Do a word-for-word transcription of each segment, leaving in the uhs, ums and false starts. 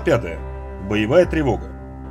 пятая. Боевая тревога.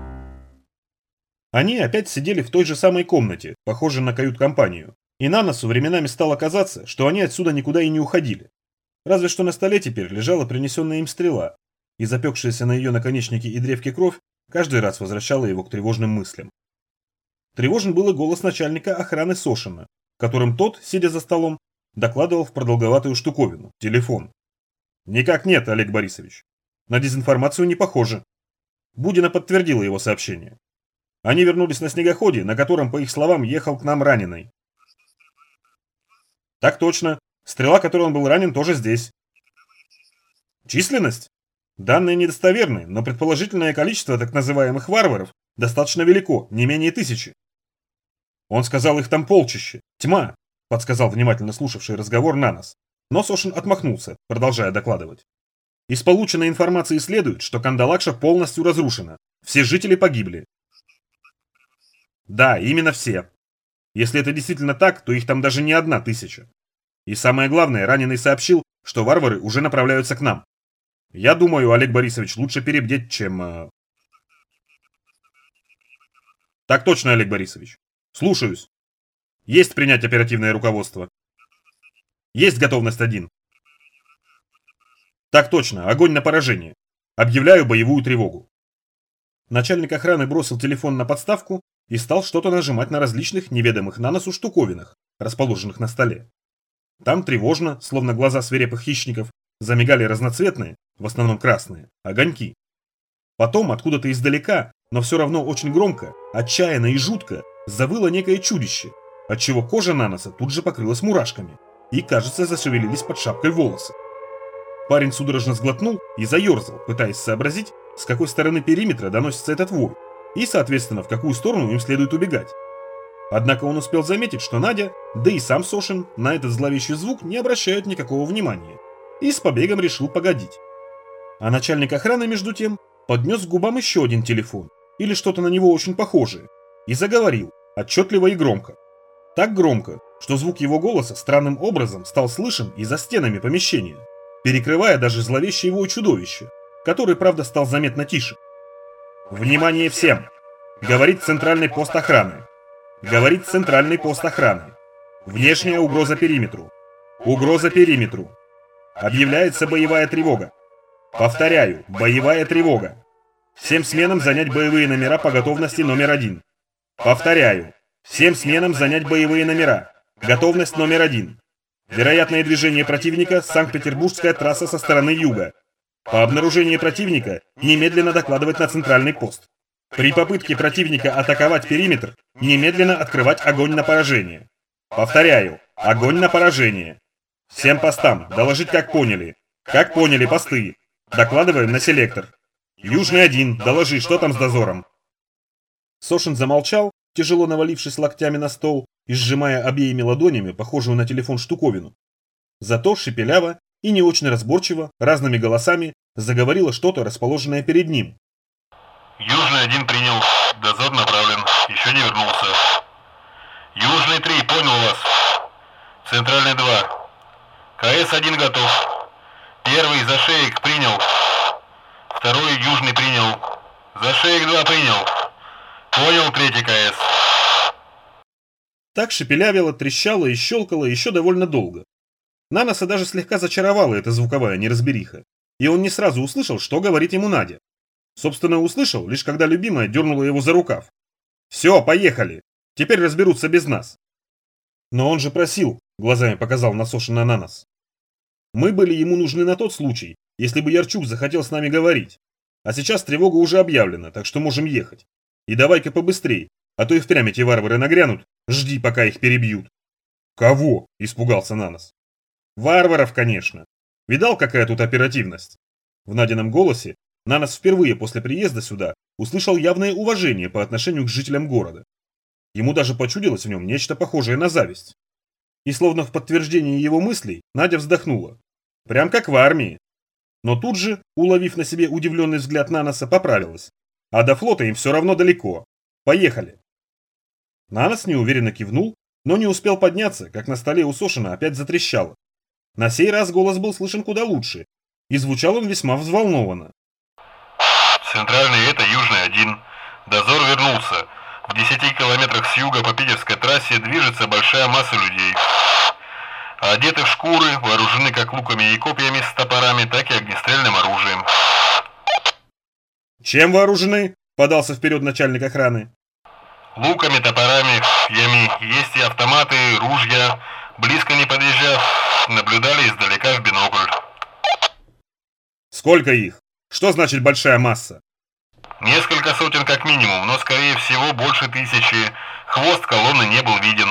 Они опять сидели в той же самой комнате, похожей на кают-компанию, и Наносу временами стало казаться, что они отсюда никуда и не уходили. Разве что на столе теперь лежала принесенная им стрела, и запекшаяся на ее наконечнике и древке кровь каждый раз возвращала его к тревожным мыслям. Тревожен был и голос начальника охраны Сошина, которым тот, сидя за столом, докладывал в продолговатую штуковину – телефон. «Никак нет, Олег Борисович. На дезинформацию не похоже». Будина подтвердила его сообщение. Они вернулись на снегоходе, на котором, по их словам, ехал к нам раненый. Так точно. Стрела, которой он был ранен, тоже здесь. Численность? Данные недостоверны, но предположительное количество так называемых варваров достаточно велико, не менее тысячи. Он сказал, их там полчище. Тьма, подсказал внимательно слушавший разговор Нанос. Но Сошин отмахнулся, продолжая докладывать. Из полученной информации следует, что Кандалакша полностью разрушена. Все жители погибли. Да, именно все. Если это действительно так, то их там даже не одна тысяча. И самое главное, раненый сообщил, что варвары уже направляются к нам. Я думаю, Олег Борисович, лучше перебдеть, чем... Э... Так точно, Олег Борисович. Слушаюсь. Есть принять оперативное руководство. Есть готовность один. Так точно, огонь на поражение. Объявляю боевую тревогу. Начальник охраны бросил телефон на подставку и стал что-то нажимать на различных неведомых Наносу штуковинах, расположенных на столе. Там тревожно, словно глаза свирепых хищников, замигали разноцветные, в основном красные, огоньки. Потом откуда-то издалека, но все равно очень громко, отчаянно и жутко, завыло некое чудище, отчего кожа Наноса тут же покрылась мурашками, и, кажется, зашевелились под шапкой волосы. Парень судорожно сглотнул и заерзал, пытаясь сообразить, с какой стороны периметра доносится этот вой, и, соответственно, в какую сторону им следует убегать. Однако он успел заметить, что Надя, да и сам Сошин, на этот зловещий звук не обращают никакого внимания, и с побегом решил погодить. А начальник охраны, между тем, поднес к губам еще один телефон, или что-то на него очень похожее, и заговорил, отчетливо и громко. Так громко, что звук его голоса странным образом стал слышен и за стенами помещения, перекрывая даже зловещее его чудовище, который, правда, стал заметно тише. «Внимание всем! Говорит центральный пост охраны. Говорит центральный пост охраны. Внешняя угроза периметру. Угроза периметру. Объявляется боевая тревога. Повторяю, боевая тревога. Всем сменам занять боевые номера по готовности номер один. Повторяю, всем сменам занять боевые номера. Готовность номер один. Вероятное движение противника – Санкт-Петербургская трасса со стороны юга. По обнаружению противника немедленно докладывать на центральный пост. При попытке противника атаковать периметр немедленно открывать огонь на поражение. Повторяю, огонь на поражение. Всем постам доложить, как поняли. Как поняли посты. Докладываем на селектор. Южный один, доложи, что там с дозором. Сошин замолчал, тяжело навалившись локтями на стол и сжимая обеими ладонями похожую на телефон штуковину. Зато шепеляво и не очень разборчиво, разными голосами, заговорило что-то, расположенное перед ним. Южный один принял, дозор направлен, еще не вернулся. Южный три, понял вас. Центральный два. КС один готов. Первый за шеек принял. Второй южный принял. За шеек два принял. Понял, третий КС. Так шепелявило, трещало и щелкало еще довольно долго. Наноса даже слегка зачаровала эта звуковая неразбериха, и он не сразу услышал, что говорит ему Надя. Собственно, услышал, лишь когда любимая дернула его за рукав. «Все, поехали! Теперь разберутся без нас!» «Но он же просил», — глазами показал на Сошина Нанос. «Мы были ему нужны на тот случай, если бы Ярчук захотел с нами говорить. А сейчас тревога уже объявлена, так что можем ехать. И давай-ка побыстрей, а то и впрямь эти варвары нагрянут, жди, пока их перебьют». «Кого?» — испугался Нанос. «Варваров, конечно. Видал, какая тут оперативность?» В Надином голосе Нанос впервые после приезда сюда услышал явное уважение по отношению к жителям города. Ему даже почудилось в нем нечто похожее на зависть. И словно в подтверждение его мыслей, Надя вздохнула. Прям как в армии. Но тут же, уловив на себе удивленный взгляд Наноса, поправилась. А до флота им все равно далеко. Поехали. Нанос неуверенно кивнул, но не успел подняться, как на столе у Сошина опять затрещало. На сей раз голос был слышен куда лучше, и звучал он весьма взволнованно. Центральный это Южный один. Дозор вернулся. В десяти километрах с юга по питерской трассе движется большая масса людей. Одеты в шкуры, вооружены как луками и копьями с топорами, так и огнестрельным оружием. Чем вооружены? Подался вперед начальник охраны. Луками, топорами, ями. Есть и автоматы, ружья. Близко не подъезжав, наблюдали издалека в бинокль. Сколько их? Что значит большая масса? Несколько сотен как минимум, но скорее всего больше тысячи. Хвост колонны не был виден.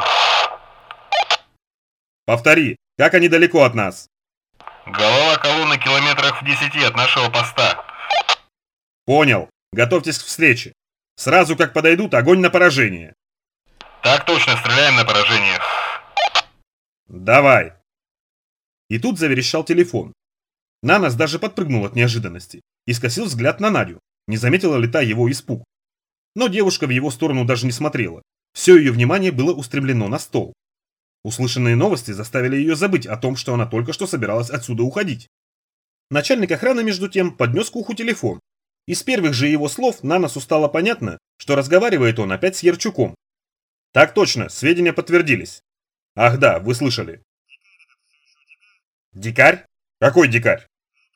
Повтори, как они далеко от нас? Голова колонны километрах в десяти от нашего поста. Понял. Готовьтесь к встрече. Сразу как подойдут, огонь на поражение. Так точно, стреляем на поражение. Давай. И тут заверещал телефон. Нанос даже подпрыгнул от неожиданности и скосил взгляд на Надю, не заметила ли та его испуг. Но девушка в его сторону даже не смотрела. Все ее внимание было устремлено на стол. Услышанные новости заставили ее забыть о том, что она только что собиралась отсюда уходить. Начальник охраны, между тем, поднес к уху телефон. Из первых же его слов Наносу стало понятно, что разговаривает он опять с Ярчуком. Так точно, сведения подтвердились. Ах да, вы слышали. Дикарь? Какой дикарь?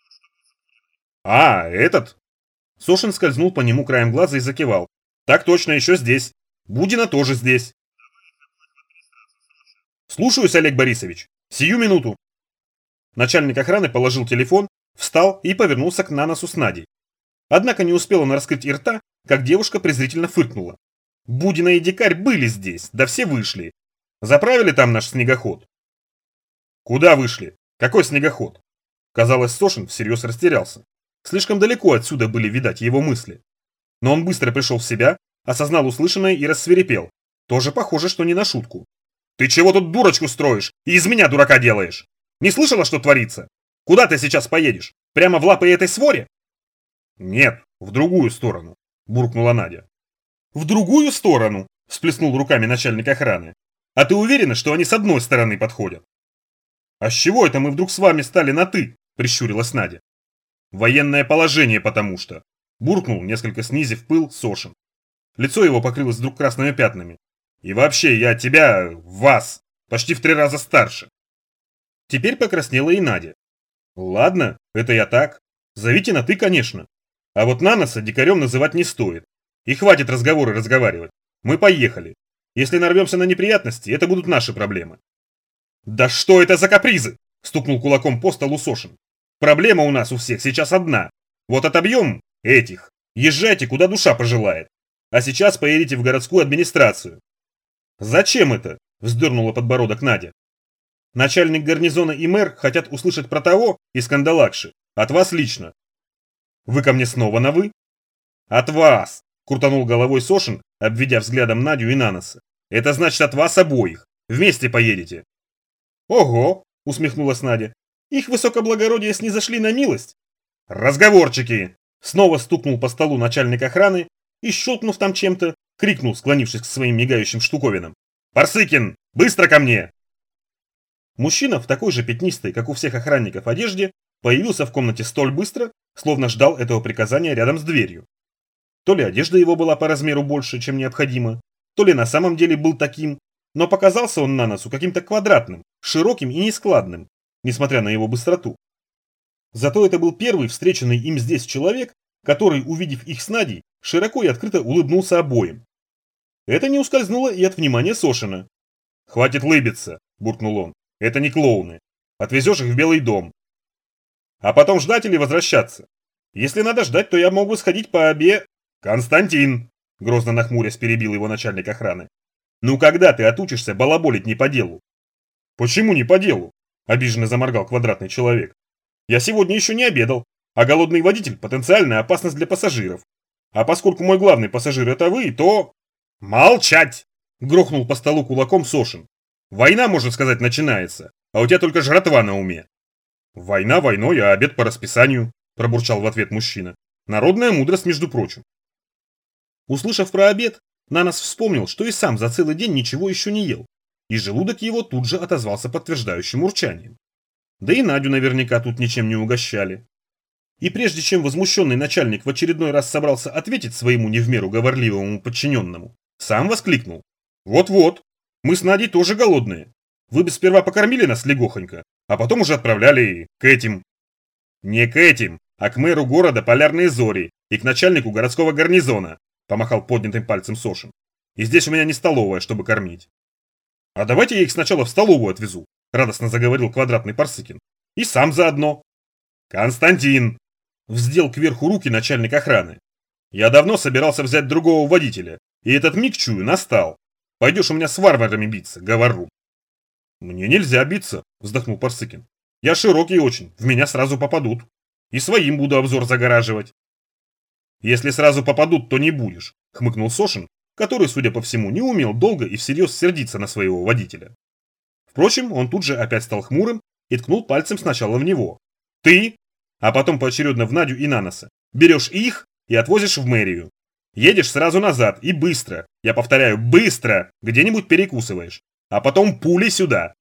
А, этот? Сошин скользнул по нему краем глаза и закивал. Так точно, еще здесь. Будина тоже здесь. Слушаюсь, Олег Борисович. Сию минуту. Начальник охраны положил телефон, встал и повернулся к Наносу с Надей. Однако не успел он раскрыть и рта, как девушка презрительно фыркнула. Будина и дикарь были здесь, да все вышли. Заправили там наш снегоход. Куда вышли? Какой снегоход? Казалось, Сошин всерьез растерялся. Слишком далеко отсюда были видать его мысли. Но он быстро пришел в себя, осознал услышанное и рассвирепел. Тоже похоже, что не на шутку. Ты чего тут дурочку строишь и из меня дурака делаешь? Не слышала, что творится? Куда ты сейчас поедешь? Прямо в лапы этой своре? Нет, в другую сторону, буркнула Надя. В другую сторону? Всплеснул руками начальник охраны. А ты уверена, что они с одной стороны подходят? А с чего это мы вдруг с вами стали на «ты»? Прищурилась Надя. Военное положение, потому что. Буркнул, несколько снизив пыл, Сошин. Лицо его покрылось вдруг красными пятнами. И вообще, я тебя, вас, почти в три раза старше. Теперь покраснела и Надя. Ладно, это я так. Зовите на «ты», конечно. А вот Наноса дикарем называть не стоит. И хватит разговоры разговаривать. Мы поехали. Если нарвемся на неприятности, это будут наши проблемы. Да что это за капризы? Стукнул кулаком по столу Сошин. Проблема у нас у всех сейчас одна. Вот отобьем этих. Езжайте, куда душа пожелает. А сейчас поедете в городскую администрацию. Зачем это? Вздернула подбородок Надя. Начальник гарнизона и мэр хотят услышать про того из Кандалакши. От вас лично. Вы ко мне снова на «вы»? От вас! Крутанул головой Сошин, обведя взглядом Надю и Наноса. Это значит от вас обоих. Вместе поедете. Ого! Усмехнулась Надя. Их высокоблагородие снизошли на милость. Разговорчики! Снова стукнул по столу начальник охраны и, щелкнув там чем-то, крикнул, склонившись к своим мигающим штуковинам. «Парсыкин, быстро ко мне!» Мужчина в такой же пятнистой, как у всех охранников, одежде появился в комнате столь быстро, словно ждал этого приказания рядом с дверью. То ли одежда его была по размеру больше, чем необходимо, то ли на самом деле был таким, но показался он Наносу каким-то квадратным, широким и нескладным, несмотря на его быстроту. Зато это был первый встреченный им здесь человек, который, увидев их с Надей, широко и открыто улыбнулся обоим. Это не ускользнуло и от внимания Сошина. «Хватит лыбиться», – буркнул он, – «это не клоуны. Отвезешь их в Белый дом. А потом ждать или возвращаться? Если надо ждать, то я мог бы сходить по обе...» «Константин!» – грозно нахмурясь перебил его начальник охраны. «Ну когда ты отучишься балаболить не по делу?» «Почему не по делу?» – обиженно заморгал квадратный человек. «Я сегодня еще не обедал, а голодный водитель – потенциальная опасность для пассажиров. А поскольку мой главный пассажир – это вы, то...» «Молчать!» – грохнул по столу кулаком Сошин. «Война, можно сказать, начинается, а у тебя только жратва на уме». «Война войной, а обед по расписанию», – пробурчал в ответ мужчина. «Народная мудрость, между прочим». Услышав про обед, Нанос вспомнил, что и сам за целый день ничего еще не ел, и желудок его тут же отозвался подтверждающим урчанием. Да и Надю наверняка тут ничем не угощали. И прежде чем возмущенный начальник в очередной раз собрался ответить своему не в меру говорливому подчиненному, сам воскликнул. «Вот-вот, мы с Надей тоже голодные. Вы бы сперва покормили нас легохонько, а потом уже отправляли к этим». «Не к этим, а к мэру города Полярные Зори и к начальнику городского гарнизона», помахал поднятым пальцем Сошин. «И здесь у меня не столовая, чтобы кормить». «А давайте я их сначала в столовую отвезу», радостно заговорил квадратный Парсыкин. «И сам заодно». «Константин!» Вздел кверху руки начальник охраны. «Я давно собирался взять другого водителя, и этот миг, чую, настал. Пойдешь у меня с варварами биться, говорю». «Мне нельзя биться», вздохнул Парсыкин. «Я широкий очень, в меня сразу попадут. И своим буду обзор загораживать». «Если сразу попадут, то не будешь», хмыкнул Сошин, который, судя по всему, не умел долго и всерьез сердиться на своего водителя. Впрочем, он тут же опять стал хмурым и ткнул пальцем сначала в него. «Ты, а потом поочередно в Надю и Наноса, берешь их и отвозишь в мэрию. Едешь сразу назад и быстро, я повторяю, быстро, где-нибудь перекусываешь, а потом пулей сюда».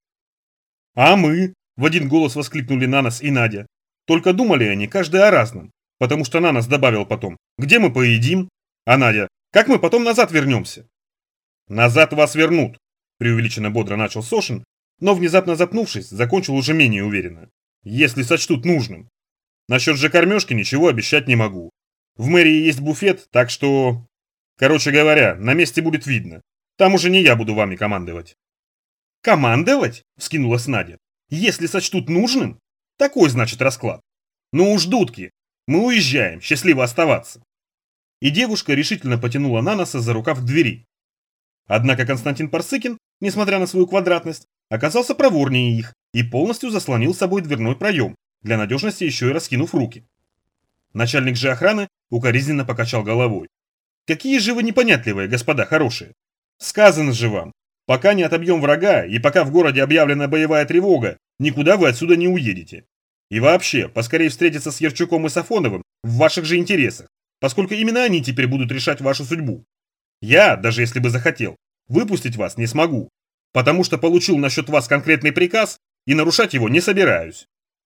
«А мы?» – в один голос воскликнули Нанос и Надя. Только думали они каждый о разном, потому что Нанос добавил потом: «Где мы поедим?» А Надя: «Как мы потом назад вернемся?» «Назад вас вернут», – преувеличенно бодро начал Сошин, но внезапно запнувшись, закончил уже менее уверенно. «Если сочтут нужным. Насчет же кормежки ничего обещать не могу. В мэрии есть буфет, так что... Короче говоря, на месте будет видно. Там уже не я буду вами командовать». «Командовать?» – вскинулась Надя. «Если сочтут нужным? Такой, значит, расклад. Ну уж, дудки, мы уезжаем, счастливо оставаться». И девушка решительно потянула Наноса за рукав к двери. Однако Константин Парсыкин, несмотря на свою квадратность, оказался проворнее их и полностью заслонил собой дверной проем, для надежности еще и раскинув руки. Начальник же охраны укоризненно покачал головой. «Какие же вы непонятливые, господа хорошие! Сказано же вам, пока не отобьем врага и пока в городе объявлена боевая тревога, никуда вы отсюда не уедете. И вообще, поскорее встретиться с Ярчуком и Сафоновым в ваших же интересах, поскольку именно они теперь будут решать вашу судьбу. Я, даже если бы захотел, выпустить вас не смогу, потому что получил насчет вас конкретный приказ и нарушать его не собираюсь».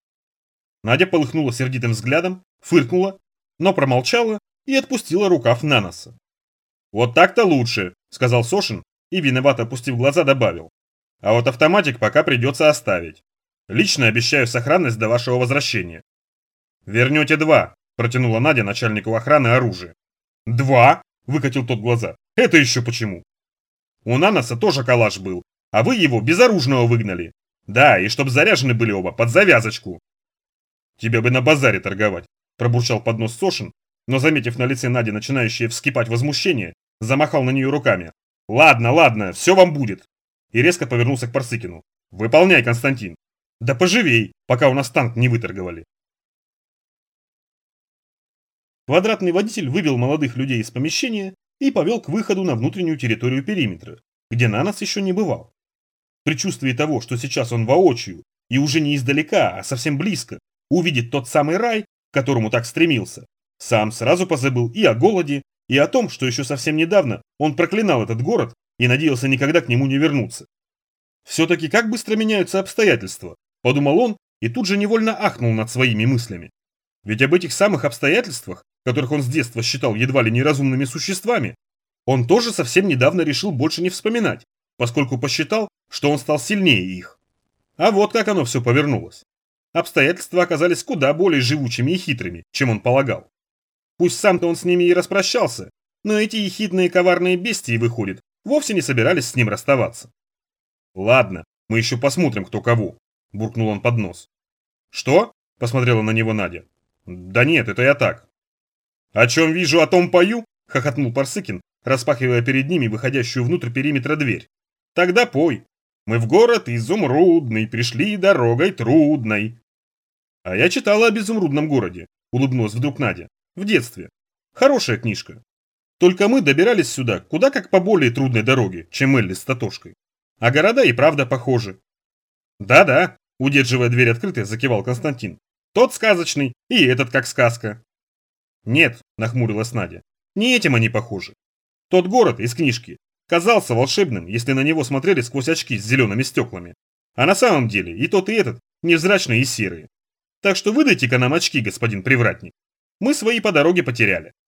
Надя полыхнула сердитым взглядом, фыркнула, но промолчала и отпустила рукав Наноса. «Вот так-то лучше», — сказал Сошин и, виновато опустив глаза, добавил. «А вот автоматик пока придется оставить. Лично обещаю сохранность до вашего возвращения». «Вернете два», — протянула Надя начальнику охраны оружие. «Два?» — выкатил тот глаза. «Это еще почему?» «У Наноса тоже калаш был, а вы его безоружного выгнали. Да, и чтоб заряжены были оба под завязочку». «Тебе бы на базаре торговать», – пробурчал под нос Сошин, но, заметив на лице Нади начинающее вскипать возмущение, замахал на нее руками. «Ладно, ладно, все вам будет!» И резко повернулся к Парсыкину. «Выполняй, Константин! Да поживей, пока у нас танк не выторговали!» Квадратный водитель вывел молодых людей из помещения и повел к выходу на внутреннюю территорию периметра, где Нанос еще не бывал. В предчувствии того, что сейчас он воочию, и уже не издалека, а совсем близко, увидит тот самый рай, к которому так стремился, сам сразу позабыл и о голоде, и о том, что еще совсем недавно он проклинал этот город и надеялся никогда к нему не вернуться. «Все-таки как быстро меняются обстоятельства», – подумал он и тут же невольно ахнул над своими мыслями. Ведь об этих самых обстоятельствах, которых он с детства считал едва ли неразумными существами, он тоже совсем недавно решил больше не вспоминать, поскольку посчитал, что он стал сильнее их. А вот как оно все повернулось. Обстоятельства оказались куда более живучими и хитрыми, чем он полагал. Пусть сам-то он с ними и распрощался, но эти ехидные коварные бестии, выходит, вовсе не собирались с ним расставаться. «Ладно, мы еще посмотрим, кто кого», – буркнул он под нос. «Что?» – посмотрела на него Надя. «Да нет, это я так». «О чем вижу, о том пою?» – хохотнул Парсыкин, распахивая перед ними выходящую внутрь периметра дверь. «Тогда пой. Мы в город изумрудный, пришли дорогой трудной». «А я читала об изумрудном городе», – улыбнулась вдруг Надя. «В детстве. Хорошая книжка. Только мы добирались сюда куда как по более трудной дороге, чем Элли с Татошкой. А города и правда похожи». «Да-да», – удерживая дверь открытой, закивал Константин. «Тот сказочный, и этот как сказка». «Нет», – нахмурилась Надя, – «не этим они похожи. Тот город из книжки казался волшебным, если на него смотрели сквозь очки с зелеными стеклами. А на самом деле и тот, и этот невзрачные и серые. Так что выдайте-ка нам очки, господин привратник. Мы свои по дороге потеряли.